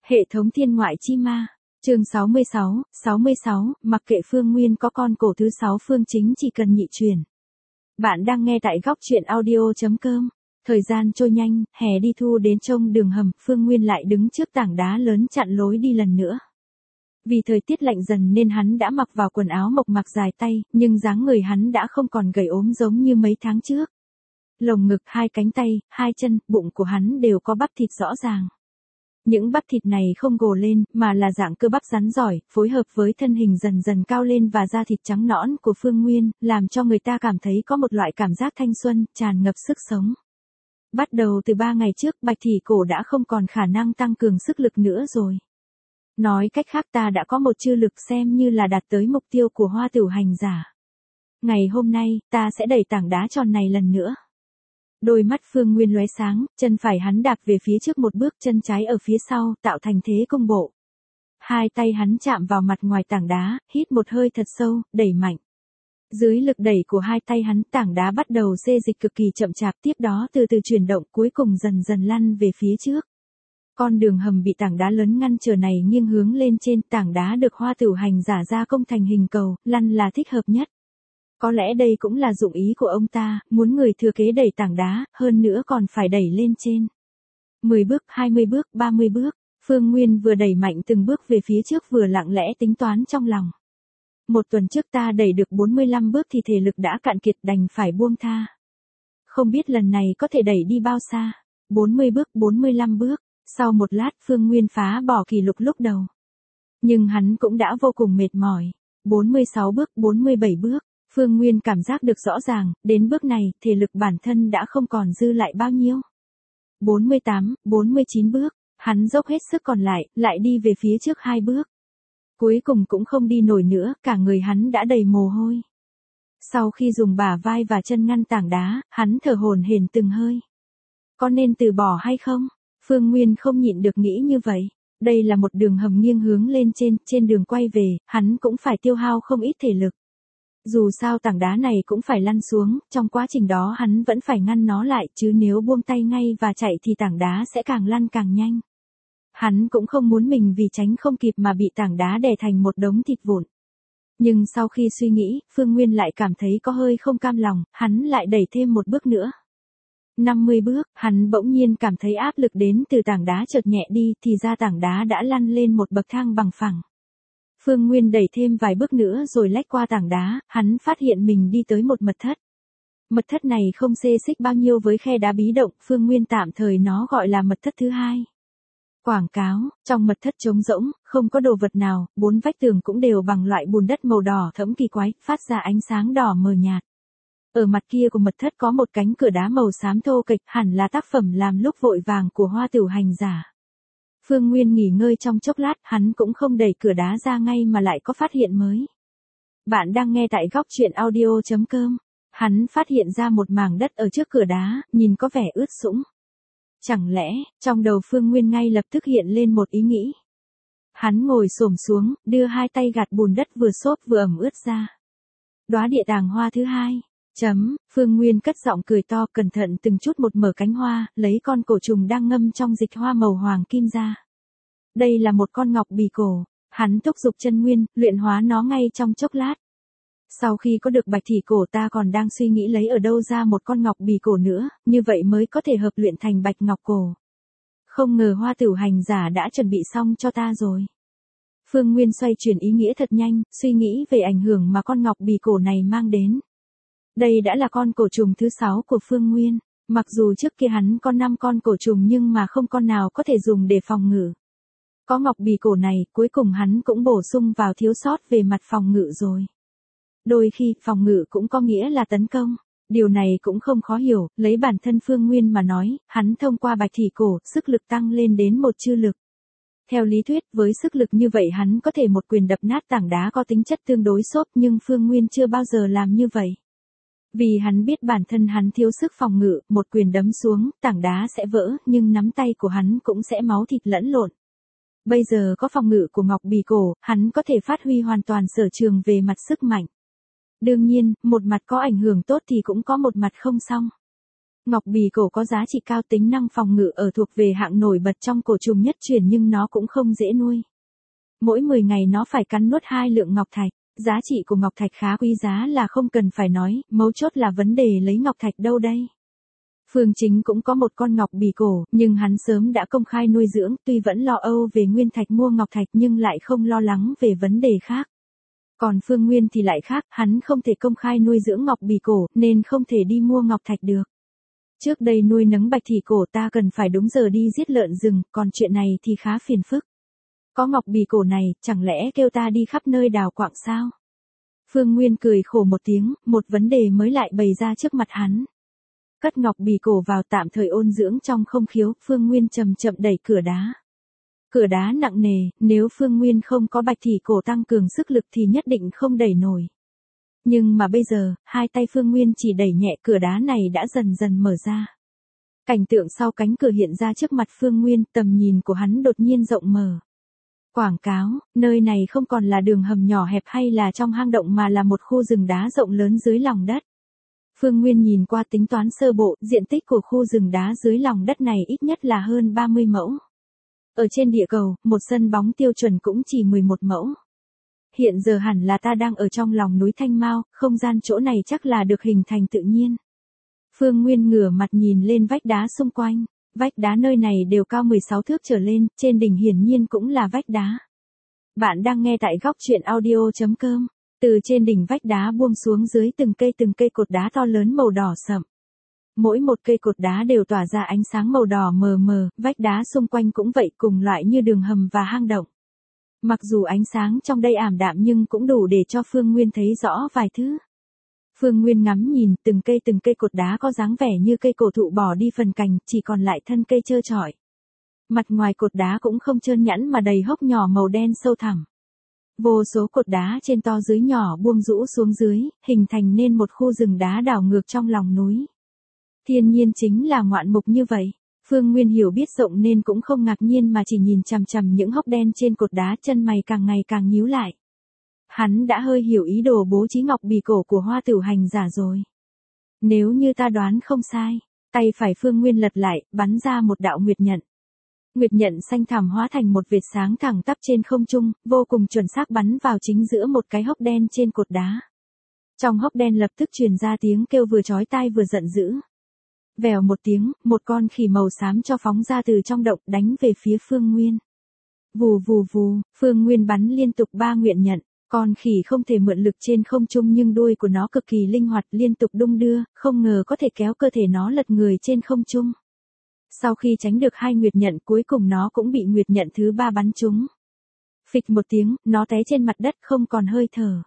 Hệ thống thiên ngoại chi ma. Chương 66, mặc kệ Phương Nguyên có con cổ thứ 6 Phương Chính chỉ cần nhị truyền. Bạn đang nghe tại góc truyện audio.com. Thời gian trôi nhanh, hè đi thu đến trông đường hầm, Phương Nguyên lại đứng trước tảng đá lớn chặn lối đi lần nữa. Vì thời tiết lạnh dần nên hắn đã mặc vào quần áo mộc mạc dài tay, nhưng dáng người hắn đã không còn gầy ốm giống như mấy tháng trước. Lồng ngực, hai cánh tay, hai chân, bụng của hắn đều có bắp thịt rõ ràng. Những bắp thịt này không gồ lên, mà là dạng cơ bắp rắn giỏi, phối hợp với thân hình dần dần cao lên và da thịt trắng nõn của Phương Nguyên, làm cho người ta cảm thấy có một loại cảm giác thanh xuân, tràn ngập sức sống. Bắt đầu từ 3 ngày trước, Bạch Thị Cổ đã không còn khả năng tăng cường sức lực nữa rồi. Nói cách khác, ta đã có một chư lực xem như là đạt tới mục tiêu của Hoa Tửu hành giả. Ngày hôm nay, ta sẽ đẩy tảng đá tròn này lần nữa. Đôi mắt Phương Nguyên lóe sáng, chân phải hắn đạp về phía trước một bước, chân trái ở phía sau, tạo thành thế công bộ. Hai tay hắn chạm vào mặt ngoài tảng đá, hít một hơi thật sâu, đẩy mạnh. Dưới lực đẩy của hai tay hắn, tảng đá bắt đầu xê dịch cực kỳ chậm chạp, tiếp đó từ từ chuyển động, cuối cùng dần dần lăn về phía trước. Con đường hầm bị tảng đá lớn ngăn trở này nghiêng hướng lên trên, tảng đá được Hoa Tửu hành giả gia công thành hình cầu, lăn là thích hợp nhất. Có lẽ đây cũng là dụng ý của ông ta, muốn người thừa kế đẩy tảng đá, hơn nữa còn phải đẩy lên trên. 10 bước, 20 bước, 30 bước, Phương Nguyên vừa đẩy mạnh từng bước về phía trước vừa lặng lẽ tính toán trong lòng. Một tuần trước ta đẩy được 45 bước thì thể lực đã cạn kiệt, đành phải buông tha. Không biết lần này có thể đẩy đi bao xa. 40 bước, 45 bước, sau một lát Phương Nguyên phá bỏ kỷ lục lúc đầu. Nhưng hắn cũng đã vô cùng mệt mỏi. 46 bước, 47 bước. Phương Nguyên cảm giác được rõ ràng, đến bước này, thể lực bản thân đã không còn dư lại bao nhiêu. 48, 49 bước, hắn dốc hết sức còn lại đi về phía trước 2 bước. Cuối cùng cũng không đi nổi nữa, cả người hắn đã đầy mồ hôi. Sau khi dùng bả vai và chân ngăn tảng đá, hắn thở hổn hển từng hơi. Có nên từ bỏ hay không? Phương Nguyên không nhịn được nghĩ như vậy. Đây là một đường hầm nghiêng hướng lên trên đường quay về, hắn cũng phải tiêu hao không ít thể lực. Dù sao tảng đá này cũng phải lăn xuống, trong quá trình đó hắn vẫn phải ngăn nó lại, chứ nếu buông tay ngay và chạy thì tảng đá sẽ càng lăn càng nhanh. Hắn cũng không muốn mình vì tránh không kịp mà bị tảng đá đè thành một đống thịt vụn. Nhưng sau khi suy nghĩ, Phương Nguyên lại cảm thấy có hơi không cam lòng, hắn lại đẩy thêm một bước nữa. 50 bước, hắn bỗng nhiên cảm thấy áp lực đến từ tảng đá chợt nhẹ đi, thì ra tảng đá đã lăn lên một bậc thang bằng phẳng. Phương Nguyên đẩy thêm vài bước nữa rồi lách qua tảng đá, hắn phát hiện mình đi tới một mật thất. Mật thất này không xê xích bao nhiêu với khe đá bí động, Phương Nguyên tạm thời nó gọi là mật thất thứ 2. Quảng cáo, trong mật thất trống rỗng, không có đồ vật nào, 4 vách tường cũng đều bằng loại bùn đất màu đỏ thẫm kỳ quái, phát ra ánh sáng đỏ mờ nhạt. Ở mặt kia của mật thất có một cánh cửa đá màu xám thô kệch, hẳn là tác phẩm làm lúc vội vàng của Hoa Tửu hành giả. Phương Nguyên nghỉ ngơi trong chốc lát, hắn cũng không đẩy cửa đá ra ngay mà lại có phát hiện mới. Bạn đang nghe tại góc truyện audio.com. Hắn phát hiện ra một mảng đất ở trước cửa đá, nhìn có vẻ ướt sũng. Chẳng lẽ, trong đầu Phương Nguyên ngay lập tức hiện lên một ý nghĩ. Hắn ngồi xổm xuống, đưa hai tay gạt bùn đất vừa xốp vừa ẩm ướt ra. Đóa địa tàng hoa thứ 2. Phương Nguyên cất giọng cười to, cẩn thận từng chút một mở cánh hoa, lấy con cổ trùng đang ngâm trong dịch hoa màu hoàng kim ra. Đây là một con ngọc bì cổ, hắn thúc giục chân nguyên, luyện hóa nó ngay trong chốc lát. Sau khi có được Bạch Thị Cổ, ta còn đang suy nghĩ lấy ở đâu ra một con ngọc bì cổ nữa, như vậy mới có thể hợp luyện thành Bạch Ngọc Cổ. Không ngờ Hoa Tửu hành giả đã chuẩn bị xong cho ta rồi. Phương Nguyên xoay chuyển ý nghĩa thật nhanh, suy nghĩ về ảnh hưởng mà con ngọc bì cổ này mang đến. Đây đã là con cổ trùng thứ 6 của Phương Nguyên, mặc dù trước kia hắn có 5 con cổ trùng nhưng mà không con nào có thể dùng để phòng ngự. Có ngọc bì cổ này, cuối cùng hắn cũng bổ sung vào thiếu sót về mặt phòng ngự rồi. Đôi khi, phòng ngự cũng có nghĩa là tấn công. Điều này cũng không khó hiểu, lấy bản thân Phương Nguyên mà nói, hắn thông qua Bạch Thị Cổ, sức lực tăng lên đến một chư lực. Theo lý thuyết, với sức lực như vậy hắn có thể một quyền đập nát tảng đá có tính chất tương đối xốp, nhưng Phương Nguyên chưa bao giờ làm như vậy. Vì hắn biết bản thân hắn thiếu sức phòng ngự, một quyền đấm xuống, tảng đá sẽ vỡ, nhưng nắm tay của hắn cũng sẽ máu thịt lẫn lộn. Bây giờ có phòng ngự của ngọc bì cổ, hắn có thể phát huy hoàn toàn sở trường về mặt sức mạnh. Đương nhiên, một mặt có ảnh hưởng tốt thì cũng có một mặt không xong. Ngọc bì cổ có giá trị cao, tính năng phòng ngự ở thuộc về hạng nổi bật trong cổ trùng nhất truyền, nhưng nó cũng không dễ nuôi. Mỗi 10 ngày nó phải cắn nuốt 2 lượng ngọc thạch. Giá trị của ngọc thạch khá quý giá là không cần phải nói, mấu chốt là vấn đề lấy ngọc thạch đâu đây. Phương Chính cũng có một con ngọc bì cổ, nhưng hắn sớm đã công khai nuôi dưỡng, tuy vẫn lo âu về nguyên thạch mua ngọc thạch nhưng lại không lo lắng về vấn đề khác. Còn Phương Nguyên thì lại khác, hắn không thể công khai nuôi dưỡng ngọc bì cổ, nên không thể đi mua ngọc thạch được. Trước đây nuôi nấng bạch thị cổ ta cần phải đúng giờ đi giết lợn rừng, còn chuyện này thì khá phiền phức. Có ngọc bì cổ này, chẳng lẽ kêu ta đi khắp nơi đào quạng sao? Phương Nguyên cười khổ một tiếng, một vấn đề mới lại bày ra trước mặt hắn. Cất ngọc bì cổ vào tạm thời ôn dưỡng trong không khiếu, Phương Nguyên chậm chậm đẩy cửa đá. Cửa đá nặng nề, nếu Phương Nguyên không có bạch thị cổ tăng cường sức lực thì nhất định không đẩy nổi. Nhưng mà bây giờ, hai tay Phương Nguyên chỉ đẩy nhẹ, cửa đá này đã dần dần mở ra. Cảnh tượng sau cánh cửa hiện ra trước mặt Phương Nguyên, tầm nhìn của hắn đột nhiên rộng mở. Quảng cáo, nơi này không còn là đường hầm nhỏ hẹp hay là trong hang động mà là một khu rừng đá rộng lớn dưới lòng đất. Phương Nguyên nhìn qua tính toán sơ bộ, diện tích của khu rừng đá dưới lòng đất này ít nhất là hơn 30 mẫu. Ở trên địa cầu, một sân bóng tiêu chuẩn cũng chỉ 11 mẫu. Hiện giờ hẳn là ta đang ở trong lòng núi Thanh Mao, không gian chỗ này chắc là được hình thành tự nhiên. Phương Nguyên ngửa mặt nhìn lên vách đá xung quanh. Vách đá nơi này đều cao 16 thước trở lên, trên đỉnh hiển nhiên cũng là vách đá. Bạn đang nghe tại góc truyện audio.com. Từ trên đỉnh vách đá buông xuống dưới từng cây cột đá to lớn màu đỏ sậm. Mỗi một cây cột đá đều tỏa ra ánh sáng màu đỏ mờ mờ, vách đá xung quanh cũng vậy, cùng loại như đường hầm và hang động. Mặc dù ánh sáng trong đây ảm đạm nhưng cũng đủ để cho Phương Nguyên thấy rõ vài thứ. Phương Nguyên ngắm nhìn, từng cây cột đá có dáng vẻ như cây cổ thụ bỏ đi phần cành, chỉ còn lại thân cây trơ trọi. Mặt ngoài cột đá cũng không trơn nhẵn mà đầy hốc nhỏ màu đen sâu thẳm. Vô số cột đá trên to dưới nhỏ buông rũ xuống dưới, hình thành nên một khu rừng đá đảo ngược trong lòng núi. Thiên nhiên chính là ngoạn mục như vậy. Phương Nguyên hiểu biết rộng nên cũng không ngạc nhiên mà chỉ nhìn chằm chằm những hốc đen trên cột đá, chân mày càng ngày càng nhíu lại. Hắn đã hơi hiểu ý đồ bố trí ngọc bì cổ của Hoa Tử Hành Giả rồi. Nếu như ta đoán không sai, tay phải Phương Nguyên lật lại, bắn ra một đạo nguyệt nhận. Nguyệt nhận xanh thẳm hóa thành một vệt sáng thẳng tắp trên không trung, vô cùng chuẩn xác bắn vào chính giữa một cái hốc đen trên cột đá. Trong hốc đen lập tức truyền ra tiếng kêu vừa chói tai vừa giận dữ. Vèo một tiếng, một con khỉ màu xám cho phóng ra từ trong động, đánh về phía Phương Nguyên. Vù vù vù, Phương Nguyên bắn liên tục 3 nguyệt nhận. Con khỉ không thể mượn lực trên không trung nhưng đuôi của nó cực kỳ linh hoạt, liên tục đung đưa, không ngờ có thể kéo cơ thể nó lật người trên không trung. Sau khi tránh được 2 nguyệt nhận, cuối cùng nó cũng bị nguyệt nhận thứ 3 bắn trúng. Phịch một tiếng, nó té trên mặt đất không còn hơi thở.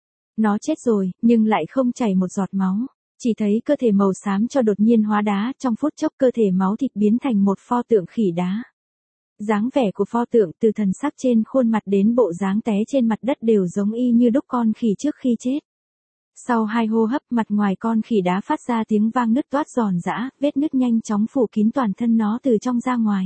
Nó chết rồi, nhưng lại không chảy một giọt máu. Chỉ thấy cơ thể màu xám cho đột nhiên hóa đá, trong phút chốc cơ thể máu thịt biến thành một pho tượng khỉ đá. Dáng vẻ của pho tượng từ thần sắc trên khuôn mặt đến bộ dáng té trên mặt đất đều giống y như đúc con khỉ trước khi chết. Sau 2 hô hấp, mặt ngoài con khỉ đá phát ra tiếng vang nứt toát giòn giã, vết nứt nhanh chóng phủ kín toàn thân nó từ trong ra ngoài.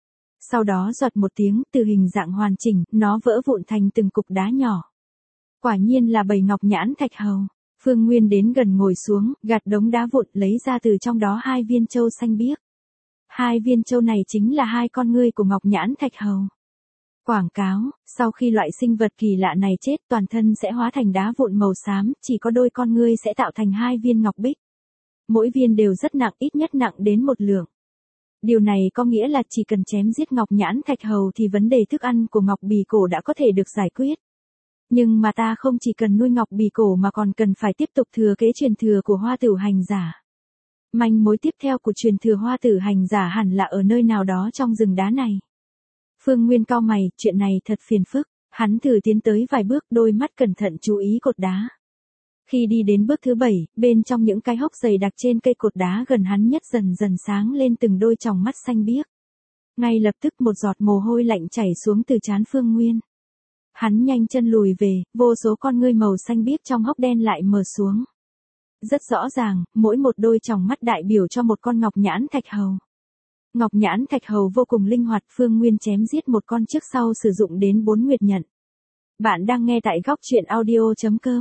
Sau đó giọt một tiếng, từ hình dạng hoàn chỉnh, nó vỡ vụn thành từng cục đá nhỏ. Quả nhiên là bầy ngọc nhãn thạch hầu. Phương Nguyên đến gần ngồi xuống, gạt đống đá vụn, lấy ra từ trong đó 2 viên châu xanh biếc. 2 viên châu này chính là 2 con ngươi của ngọc nhãn thạch hầu. Quảng cáo, sau khi loại sinh vật kỳ lạ này chết, toàn thân sẽ hóa thành đá vụn màu xám, chỉ có đôi con ngươi sẽ tạo thành 2 viên ngọc bích. Mỗi viên đều rất nặng, ít nhất nặng đến 1 lượng. Điều này có nghĩa là chỉ cần chém giết ngọc nhãn thạch hầu thì vấn đề thức ăn của ngọc bì cổ đã có thể được giải quyết. Nhưng mà ta không chỉ cần nuôi ngọc bì cổ mà còn cần phải tiếp tục thừa kế truyền thừa của Hoa Tử Hành Giả. Manh mối tiếp theo của truyền thừa Hoa Tử Hành Giả hẳn là ở nơi nào đó trong rừng đá này. Phương Nguyên cau mày, chuyện này thật phiền phức. Hắn thử tiến tới vài bước, đôi mắt cẩn thận chú ý cột đá. Khi đi đến bước thứ 7, bên trong những cái hốc dày đặc trên cây cột đá gần hắn nhất dần dần sáng lên từng đôi tròng mắt xanh biếc. Ngay lập tức một giọt mồ hôi lạnh chảy xuống từ trán Phương Nguyên. Hắn nhanh chân lùi về, vô số con ngươi màu xanh biếc trong hốc đen lại mở xuống. Rất rõ ràng, mỗi một đôi tròng mắt đại biểu cho một con ngọc nhãn thạch hầu. Ngọc nhãn thạch hầu vô cùng linh hoạt, Phương Nguyên chém giết một con trước sau sử dụng đến 4 nguyệt nhận. Bạn đang nghe tại góc truyện audio.com.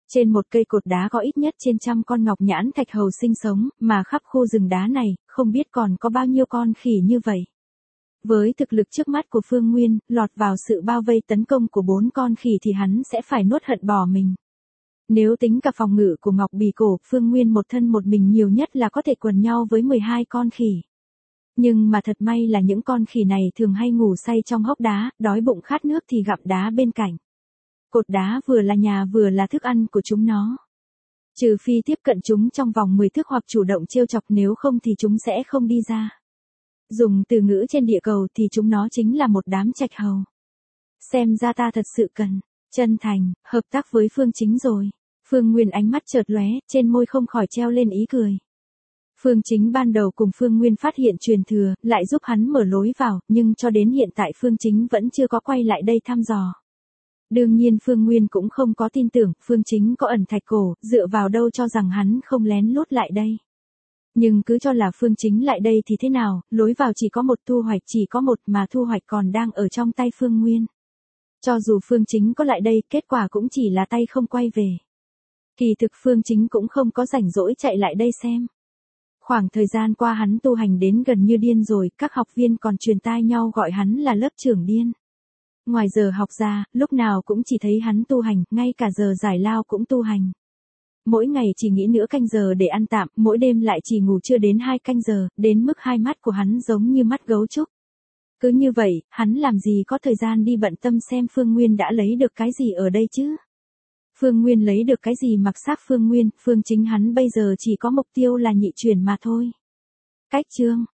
Trên một cây cột đá có ít nhất trên 100 con ngọc nhãn thạch hầu sinh sống, mà khắp khu rừng đá này, không biết còn có bao nhiêu con khỉ như vậy. Với thực lực trước mắt của Phương Nguyên, lọt vào sự bao vây tấn công của 4 con khỉ thì hắn sẽ phải nuốt hận bỏ mình. Nếu tính cả phòng ngự của Ngọc Bì Cổ, Phương Nguyên một thân một mình nhiều nhất là có thể quần nhau với 12 con khỉ. Nhưng mà thật may là những con khỉ này thường hay ngủ say trong hốc đá, đói bụng khát nước thì gặm đá bên cạnh. Cột đá vừa là nhà vừa là thức ăn của chúng nó. Trừ phi tiếp cận chúng trong vòng 10 thước hoặc chủ động trêu chọc, nếu không thì chúng sẽ không đi ra. Dùng từ ngữ trên địa cầu thì chúng nó chính là một đám trạch hầu. Xem ra ta thật sự cần, chân thành, hợp tác với Phương Chính rồi. Phương Nguyên ánh mắt chợt lóe, trên môi không khỏi treo lên ý cười. Phương Chính ban đầu cùng Phương Nguyên phát hiện truyền thừa, lại giúp hắn mở lối vào, nhưng cho đến hiện tại Phương Chính vẫn chưa có quay lại đây thăm dò. Đương nhiên Phương Nguyên cũng không có tin tưởng Phương Chính có ẩn thạch cổ, dựa vào đâu cho rằng hắn không lén lút lại đây. Nhưng cứ cho là Phương Chính lại đây thì thế nào, lối vào chỉ có một, thu hoạch chỉ có một, mà thu hoạch còn đang ở trong tay Phương Nguyên. Cho dù Phương Chính có lại đây, kết quả cũng chỉ là tay không quay về. Kỳ thực Phương Chính cũng không có rảnh rỗi chạy lại đây xem. Khoảng thời gian qua hắn tu hành đến gần như điên rồi, các học viên còn truyền tai nhau gọi hắn là lớp trưởng điên. Ngoài giờ học ra, lúc nào cũng chỉ thấy hắn tu hành, ngay cả giờ giải lao cũng tu hành. Mỗi ngày chỉ nghỉ nửa canh giờ để ăn tạm, mỗi đêm lại chỉ ngủ chưa đến 2 canh giờ, đến mức hai mắt của hắn giống như mắt gấu trúc. Cứ như vậy, hắn làm gì có thời gian đi bận tâm xem Phương Nguyên đã lấy được cái gì ở đây chứ? Phương Nguyên lấy được cái gì mặc xác Phương Nguyên, Phương Chính hắn bây giờ chỉ có mục tiêu là nhị chuyển mà thôi. Cách chương